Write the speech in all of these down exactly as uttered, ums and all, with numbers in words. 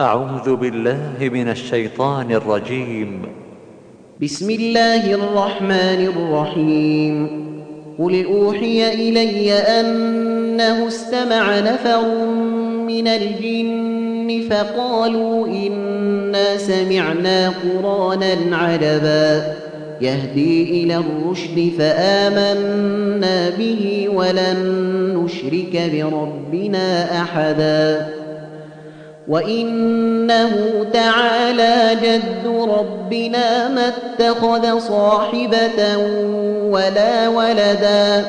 أعوذ بالله من الشيطان الرجيم. بسم الله الرحمن الرحيم. قل أوحي إلي أنه استمع نفر من الجن فقالوا إنا سمعنا قرآنا عجبا يهدي إلى الرشد فآمنا به ولن نشرك بربنا أحدا وإنه تعالى جد ربنا ما اتخذ صاحبة ولا ولدا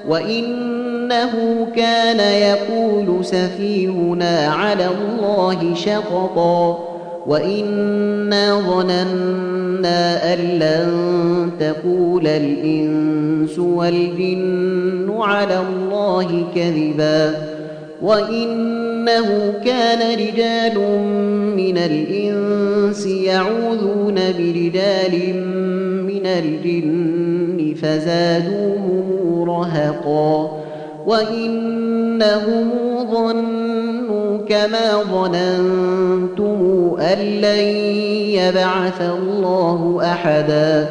وإنه كان يقول سفيهنا على الله شططا وإنا ظننا أن لن تقول الإنس والجن على الله كذبا وإنه كان رجال من الإنس يعوذون برجال من الجن فزادوهم رهقا وإنهم ظنوا كما ظننتم أن لن يبعث الله أحدا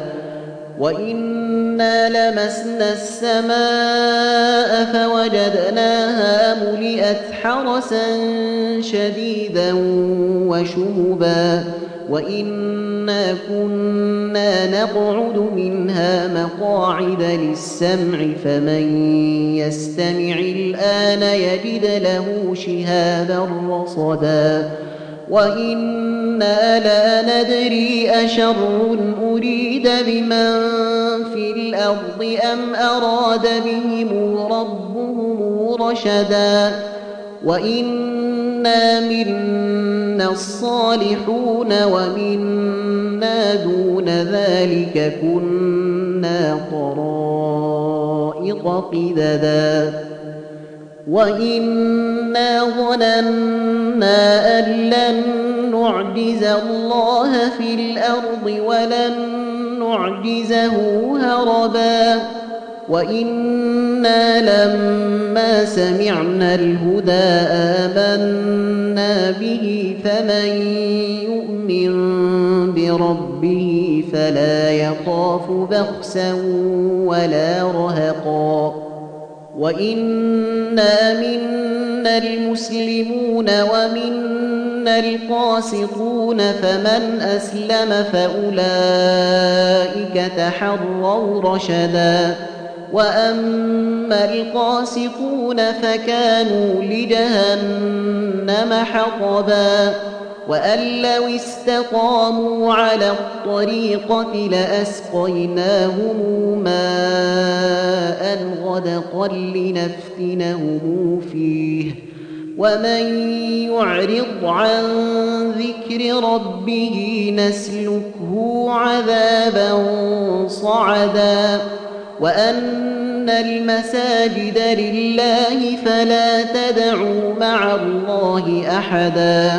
وإنا لمسنا السماء فوجدناها ملئت حرسا شديدا وشهبا وإنا كنا نقعد منها مقاعد للسمع فمن يستمع الآن يجد له شهابا رصدا وإنا لا ندري أشر أريد بمن في الأرض أم أراد بهم ربهم رشدا وإنا منا الصالحون ومنا دون ذلك كنا طرائق قددا وإنا ظننا أن لن نعجز الله في الأرض ولن نعجزه هربا وإنا لما سمعنا الهدى آمنا به فمن يؤمن بربه فلا يخاف بخسا ولا رهقا وإنا منا المسلمون ومنا القاسطون فمن أسلم فأولئك تحروا رشدا وأما القاسطون فكانوا لجهنم حطبا وأن لو استقاموا على الطريقة لأسقيناهم ماء غدقا لنفتنهم فيه ومن يعرض عن ذكر ربه نسلكه عذابا صعدا وأن المساجد لله فلا تدعوا مع الله أحدا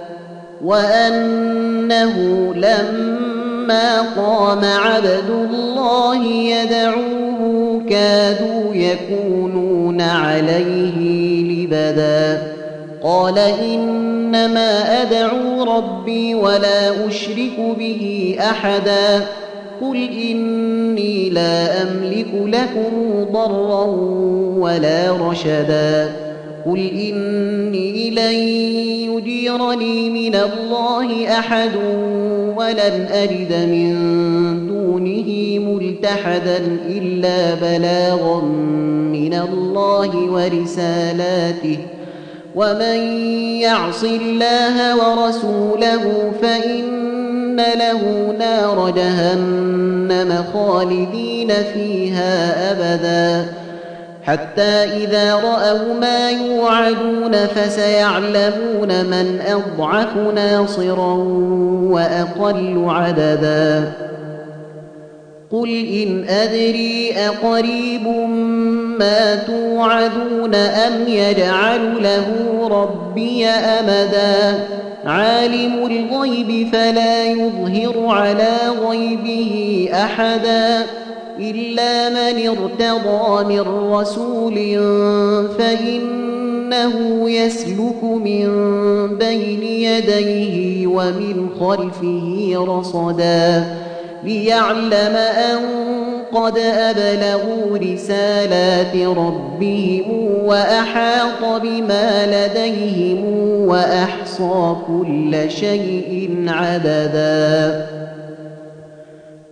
وأنه لما قام عبد الله يدعوه كادوا يكونون عليه لبدا قال إنما أدعو ربي ولا أشرك به أحدا قل إني لا أملك لكم ضرا ولا رشدا قل إني لن يجيرني من الله أحد ولن أجد من دونه ملتحدا إلا بلاغا من الله ورسالاته ومن يعص الله ورسوله فإن له نار جهنم خالدين فيها أبدا حتى إذا رأوا ما يوعدون فسيعلمون من أضعف ناصرا وأقل عددا قل إن أدري أقريب ما توعدون أم يجعل له ربي أمدا عالم الغيب فلا يظهر على غيبه أحدا إلا من ارتضى من رسول فإن إنه يسلك من بين يديه ومن خلفه رصدا ليعلم أن قد أبلغوا رسالات ربهم وأحاط بما لديهم وأحصى كل شيء عددا